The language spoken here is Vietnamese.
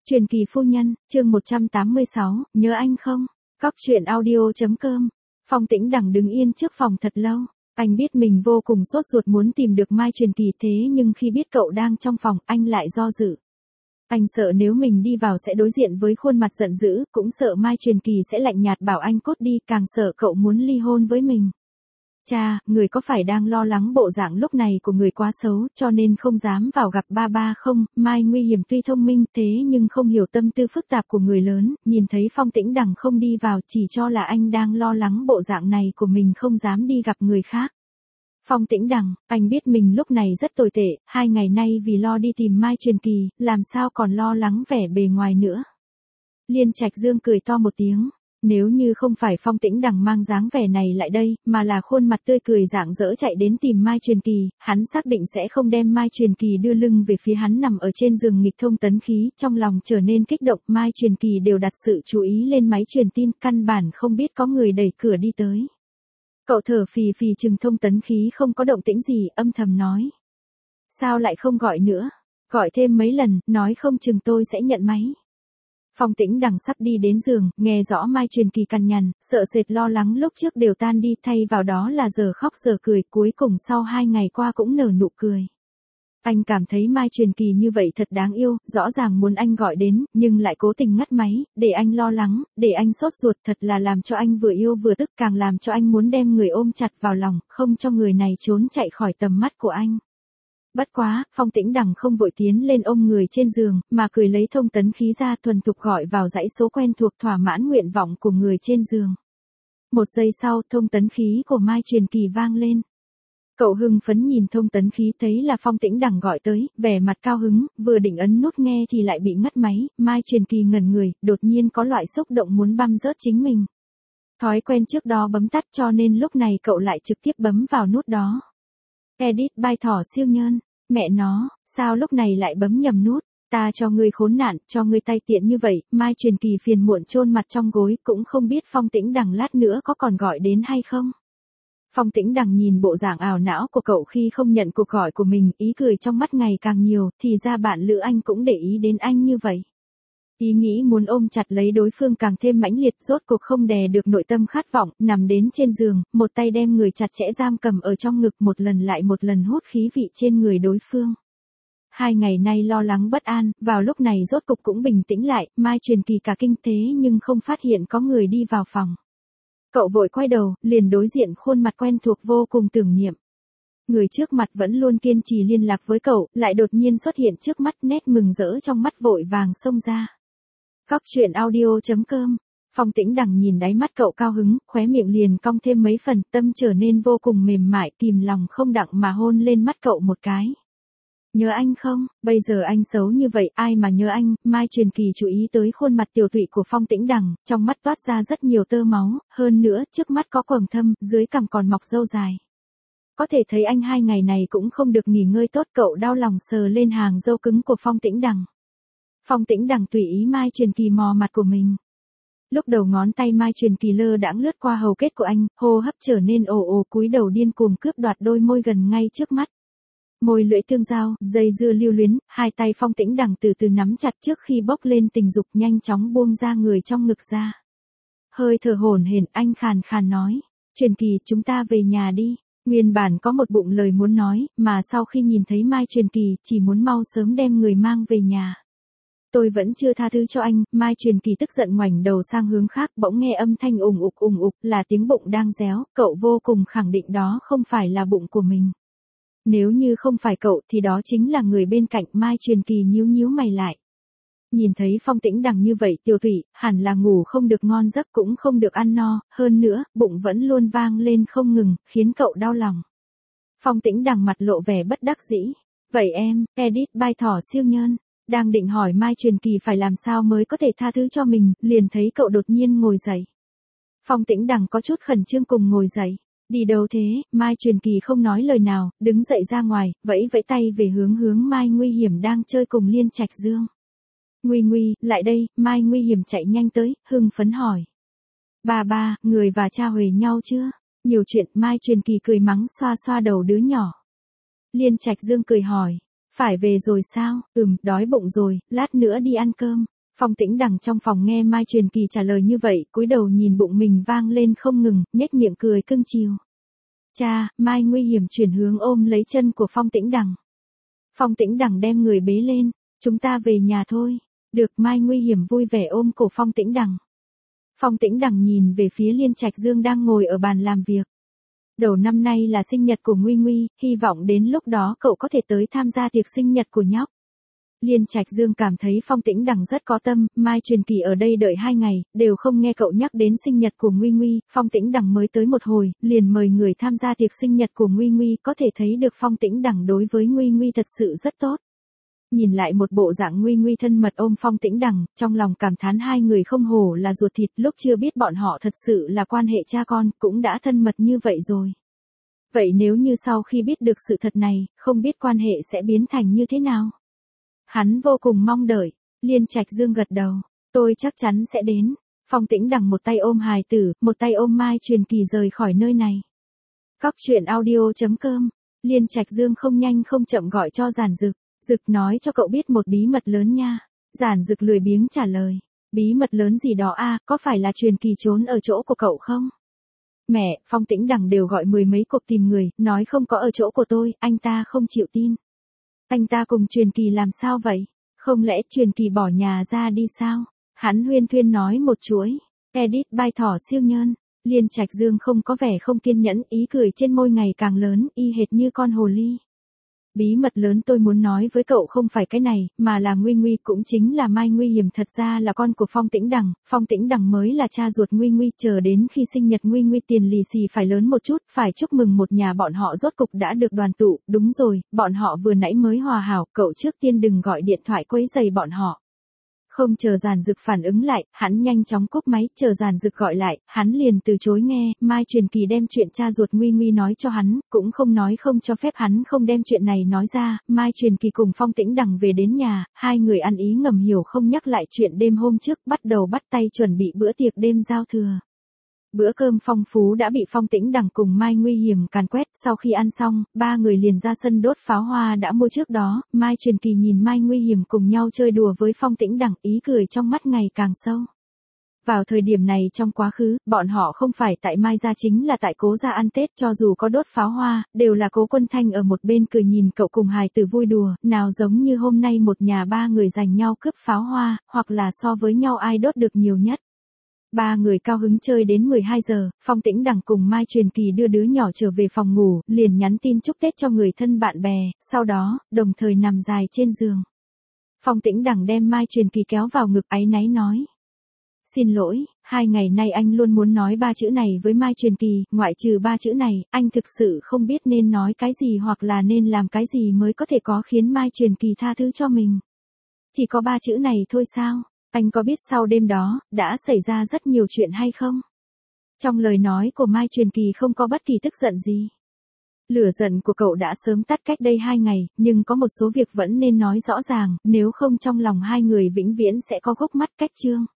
Truyền kỳ phu nhân, chương 186, nhớ anh không? Cóc truyện audio.com. Phong Tĩnh Đằng đứng yên trước phòng thật lâu. Anh biết mình vô cùng sốt ruột muốn tìm được Mai Truyền Kỳ, thế nhưng khi biết cậu đang trong phòng, anh lại do dự. Anh sợ nếu mình đi vào sẽ đối diện với khuôn mặt giận dữ, cũng sợ Mai Truyền Kỳ sẽ lạnh nhạt bảo anh cút đi, càng sợ cậu muốn ly hôn với mình. Cha, người có phải đang lo lắng bộ dạng lúc này của người quá xấu, cho nên không dám vào gặp ba ba không? Mai Nguy Hiểm tuy thông minh thế nhưng không hiểu tâm tư phức tạp của người lớn, nhìn thấy Phong Tĩnh Đằng không đi vào chỉ cho là anh đang lo lắng bộ dạng này của mình không dám đi gặp người khác. Phong Tĩnh Đằng, anh biết mình lúc này rất tồi tệ, 2 ngày nay vì lo đi tìm Mai Truyền Kỳ, làm sao còn lo lắng vẻ bề ngoài nữa. Liên Trạch Dương cười to một tiếng. Nếu như không phải Phong Tĩnh Đằng mang dáng vẻ này lại đây, mà là khuôn mặt tươi cười rạng rỡ chạy đến tìm Mai Truyền Kỳ, hắn xác định sẽ không đem Mai Truyền Kỳ đưa lưng về phía hắn nằm ở trên giường nghịch thông tấn khí, trong lòng trở nên kích động. Mai Truyền Kỳ đều đặt sự chú ý lên máy truyền tin, căn bản không biết có người đẩy cửa đi tới. Cậu thở phì phì chừng thông tấn khí không có động tĩnh gì, âm thầm nói. Sao lại không gọi nữa? Gọi thêm mấy lần, nói không chừng tôi sẽ nhận máy. Phong Tĩnh Đằng sắp đi đến giường, nghe rõ Mai Truyền Kỳ cằn nhằn, sợ sệt lo lắng lúc trước đều tan đi, thay vào đó là giờ khóc giờ cười, cuối cùng sau 2 ngày qua cũng nở nụ cười. Anh cảm thấy Mai Truyền Kỳ như vậy thật đáng yêu, rõ ràng muốn anh gọi đến, nhưng lại cố tình ngắt máy, để anh lo lắng, để anh sốt ruột, thật là làm cho anh vừa yêu vừa tức, càng làm cho anh muốn đem người ôm chặt vào lòng, không cho người này trốn chạy khỏi tầm mắt của anh. Bất quá, Phong Tĩnh Đằng không vội tiến lên ôm người trên giường, mà cười lấy thông tấn khí ra thuần thục gọi vào dãy số quen thuộc thỏa mãn nguyện vọng của người trên giường. 1 giây sau, thông tấn khí của Mai Truyền Kỳ vang lên. Cậu hưng phấn nhìn thông tấn khí thấy là Phong Tĩnh Đằng gọi tới, vẻ mặt cao hứng, vừa định ấn nút nghe thì lại bị ngắt máy, Mai Truyền Kỳ ngẩn người, đột nhiên có loại xúc động muốn băm rớt chính mình. Thói quen trước đó bấm tắt cho nên lúc này cậu lại trực tiếp bấm vào nút đó. Edit by Thỏ Siêu Nhơn. Mẹ nó, sao lúc này lại bấm nhầm nút? Ta cho ngươi khốn nạn, cho ngươi tay tiện như vậy. Mai Truyền Kỳ phiền muộn chôn mặt trong gối, cũng không biết Phong Tĩnh Đằng lát nữa có còn gọi đến hay không. Phong Tĩnh Đằng nhìn bộ dạng ảo não của cậu khi không nhận cuộc gọi của mình, ý cười trong mắt ngày càng nhiều, thì ra bạn lữ anh cũng để ý đến anh như vậy. Ý nghĩ muốn ôm chặt lấy đối phương càng thêm mãnh liệt, rốt cuộc không đè được nội tâm khát vọng, nằm đến trên giường, một tay đem người chặt chẽ giam cầm ở trong ngực, một lần lại một lần hút khí vị trên người đối phương. 2 ngày nay lo lắng bất an, vào lúc này rốt cục cũng bình tĩnh lại, Mai Truyền Kỳ cả kinh thế nhưng không phát hiện có người đi vào phòng. Cậu vội quay đầu, liền đối diện khuôn mặt quen thuộc vô cùng tưởng niệm. Người trước mặt vẫn luôn kiên trì liên lạc với cậu, lại đột nhiên xuất hiện trước mắt, nét mừng rỡ trong mắt vội vàng xông ra. Cóc truyện audio.com. Phong Tĩnh Đằng nhìn đáy mắt cậu cao hứng, khóe miệng liền cong thêm mấy phần, tâm trở nên vô cùng mềm mại, kìm lòng không đặng mà hôn lên mắt cậu một cái. Nhớ anh không? Bây giờ anh xấu như vậy, ai mà nhớ anh? Mai Truyền Kỳ chú ý tới khuôn mặt tiều tụy của Phong Tĩnh Đằng, trong mắt toát ra rất nhiều tơ máu, hơn nữa, trước mắt có quầng thâm, dưới cằm còn mọc râu dài. Có thể thấy anh 2 ngày này cũng không được nghỉ ngơi tốt, cậu đau lòng sờ lên hàng râu cứng của Phong Tĩnh Đằng. Phong Tĩnh Đằng tùy ý Mai Truyền Kỳ mò mặt của mình. Lúc đầu ngón tay Mai Truyền Kỳ lơ đãng lướt qua hầu kết của anh, hô hấp trở nên ồ ồ, cúi đầu điên cuồng cướp đoạt đôi môi gần ngay trước mắt. Môi lưỡi tương giao, dây dưa lưu luyến, 2 tay Phong Tĩnh Đằng từ từ nắm chặt trước khi bốc lên tình dục, nhanh chóng buông ra người trong ngực ra. Hơi thở hổn hển, anh khàn khàn nói, Truyền Kỳ, chúng ta về nhà đi. Nguyên bản có một bụng lời muốn nói, mà sau khi nhìn thấy Mai Truyền Kỳ, chỉ muốn mau sớm đem người mang về nhà. Tôi vẫn chưa tha thứ cho anh. Mai Truyền Kỳ tức giận ngoảnh đầu sang hướng khác, bỗng nghe âm thanh ùng ục, là tiếng bụng đang réo, cậu vô cùng khẳng định đó không phải là bụng của mình. Nếu như không phải cậu thì đó chính là người bên cạnh. Mai Truyền Kỳ nhíu nhíu mày lại. Nhìn thấy Phong Tĩnh Đằng như vậy, Tiểu Thủy, hẳn là ngủ không được ngon giấc cũng không được ăn no, hơn nữa, bụng vẫn luôn vang lên không ngừng, khiến cậu đau lòng. Phong Tĩnh Đằng mặt lộ vẻ bất đắc dĩ. Vậy em, edit by Thỏ Siêu Nhơn. Đang định hỏi Mai Truyền Kỳ phải làm sao mới có thể tha thứ cho mình, liền thấy cậu đột nhiên ngồi dậy. Phong Tĩnh Đằng có chút khẩn trương cùng ngồi dậy. Đi đâu thế? Mai Truyền Kỳ không nói lời nào, đứng dậy ra ngoài, vẫy vẫy tay về hướng Mai Nguy Hiểm đang chơi cùng Liên Trạch Dương. Nguy Nguy, lại đây. Mai Nguy Hiểm chạy nhanh tới, hưng phấn hỏi. Ba, người và cha huề nhau chưa? Nhiều chuyện. Mai Truyền Kỳ cười mắng xoa xoa đầu đứa nhỏ. Liên Trạch Dương cười hỏi. Phải về rồi sao? Đói bụng rồi, lát nữa đi ăn cơm. Phong Tĩnh Đằng trong phòng nghe Mai Truyền Kỳ trả lời như vậy, cúi đầu nhìn bụng mình vang lên không ngừng, nhếch miệng cười cưng chiều. Cha, Mai nguy hiểm chuyển hướng ôm lấy chân của Phong Tĩnh Đằng. Phong Tĩnh Đằng đem người bế lên, chúng ta về nhà thôi. Được, Mai nguy hiểm vui vẻ ôm cổ Phong Tĩnh Đằng. Phong Tĩnh Đằng nhìn về phía Liên Trạch Dương đang ngồi ở bàn làm việc. Đầu năm nay là sinh nhật của Nguy Nguy, hy vọng đến lúc đó cậu có thể tới tham gia tiệc sinh nhật của nhóc. Liên Trạch Dương cảm thấy Phong Tĩnh Đằng rất có tâm, Mai Truyền Kỳ ở đây đợi 2 ngày, đều không nghe cậu nhắc đến sinh nhật của Nguy Nguy, Phong Tĩnh Đằng mới tới một hồi, liền mời người tham gia tiệc sinh nhật của Nguy Nguy, có thể thấy được Phong Tĩnh Đằng đối với Nguy Nguy thật sự rất tốt. Nhìn lại một bộ dạng Nguy Nguy thân mật ôm Phong Tĩnh Đằng, trong lòng cảm thán hai người không hổ là ruột thịt, lúc chưa biết bọn họ thật sự là quan hệ cha con, cũng đã thân mật như vậy rồi. Vậy nếu như sau khi biết được sự thật này, không biết quan hệ sẽ biến thành như thế nào? Hắn vô cùng mong đợi. Liên Trạch Dương gật đầu, tôi chắc chắn sẽ đến. Phong Tĩnh Đằng một tay ôm hài tử, một tay ôm Mai Truyền Kỳ rời khỏi nơi này. Cóc truyện audio.com. Liên Trạch Dương không nhanh không chậm gọi cho Giản Dực. Dực nói cho cậu biết một bí mật lớn nha. Giản Dực lười biếng trả lời. Bí mật lớn gì đó a, có phải là Truyền Kỳ trốn ở chỗ của cậu không? Mẹ, Phong Tĩnh Đằng đều gọi 10 mấy cuộc tìm người, nói không có ở chỗ của tôi, anh ta không chịu tin. Anh ta cùng Truyền Kỳ làm sao vậy? Không lẽ Truyền Kỳ bỏ nhà ra đi sao? Hắn huyên thuyên nói một chuỗi. Edit by Thỏ Siêu Nhân. Liên Trạch Dương không có vẻ không kiên nhẫn, ý cười trên môi ngày càng lớn, y hệt như con hồ ly. Bí mật lớn tôi muốn nói với cậu không phải cái này, mà là Nguy Nguy, cũng chính là Mai Nguy Hiểm, thật ra là con của Phong Tĩnh Đằng, Phong Tĩnh Đằng mới là cha ruột Nguy Nguy, chờ đến khi sinh nhật Nguy Nguy tiền lì xì phải lớn một chút, phải chúc mừng một nhà bọn họ rốt cục đã được đoàn tụ, đúng rồi, bọn họ vừa nãy mới hòa hảo, cậu trước tiên đừng gọi điện thoại quấy rầy bọn họ. Không chờ Giản Dực phản ứng lại, hắn nhanh chóng cúp máy, chờ Giản Dực gọi lại, hắn liền từ chối nghe, Mai Truyền Kỳ đem chuyện cha ruột Nguy Nguy nói cho hắn, cũng không nói không cho phép hắn không đem chuyện này nói ra, Mai Truyền Kỳ cùng Phong Tĩnh Đằng về đến nhà, hai người ăn ý ngầm hiểu không nhắc lại chuyện đêm hôm trước, bắt đầu bắt tay chuẩn bị bữa tiệc đêm giao thừa. Bữa cơm phong phú đã bị Phong Tĩnh Đằng cùng Mai Nguy Hiểm càn quét, sau khi ăn xong, ba người liền ra sân đốt pháo hoa đã mua trước đó, Mai Truyền Kỳ nhìn Mai Nguy Hiểm cùng nhau chơi đùa với Phong Tĩnh Đằng, ý cười trong mắt ngày càng sâu. Vào thời điểm này trong quá khứ, bọn họ không phải tại Mai gia chính là tại Cố gia ăn Tết, cho dù có đốt pháo hoa, đều là Cố Quân Thanh ở một bên cười nhìn cậu cùng hài tử vui đùa, nào giống như hôm nay một nhà ba người giành nhau cướp pháo hoa, hoặc là so với nhau ai đốt được nhiều nhất. Ba người cao hứng chơi đến 12 giờ, Phong Tĩnh Đằng cùng Mai Truyền Kỳ đưa đứa nhỏ trở về phòng ngủ, liền nhắn tin chúc Tết cho người thân bạn bè, sau đó, đồng thời nằm dài trên giường. Phong Tĩnh Đằng đem Mai Truyền Kỳ kéo vào ngực áy náy nói. Xin lỗi, 2 ngày nay anh luôn muốn nói 3 chữ này với Mai Truyền Kỳ, ngoại trừ 3 chữ này, anh thực sự không biết nên nói cái gì hoặc là nên làm cái gì mới có thể có khiến Mai Truyền Kỳ tha thứ cho mình. Chỉ có 3 chữ này thôi sao? Anh có biết sau đêm đó, đã xảy ra rất nhiều chuyện hay không? Trong lời nói của Mai Truyền Kỳ không có bất kỳ tức giận gì. Lửa giận của cậu đã sớm tắt cách đây 2 ngày, nhưng có một số việc vẫn nên nói rõ ràng, nếu không trong lòng hai người vĩnh viễn sẽ có gốc mắc cách chương.